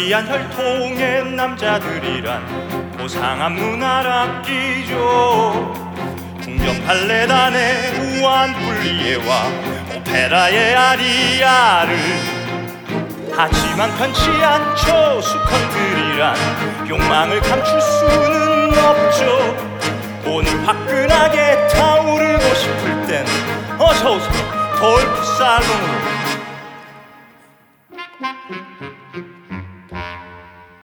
귀한 혈통의 남자들이란 고상한 문화라 끼죠. 궁정 발레단의 우아한 불리에와 오페라의 아리아를, 하지만 편치 않죠. 수컷들이란 욕망을 감출 수는 없죠. 오늘 화끈하게 타오르고 싶을 땐 어서오세요 돌프 살롱으로.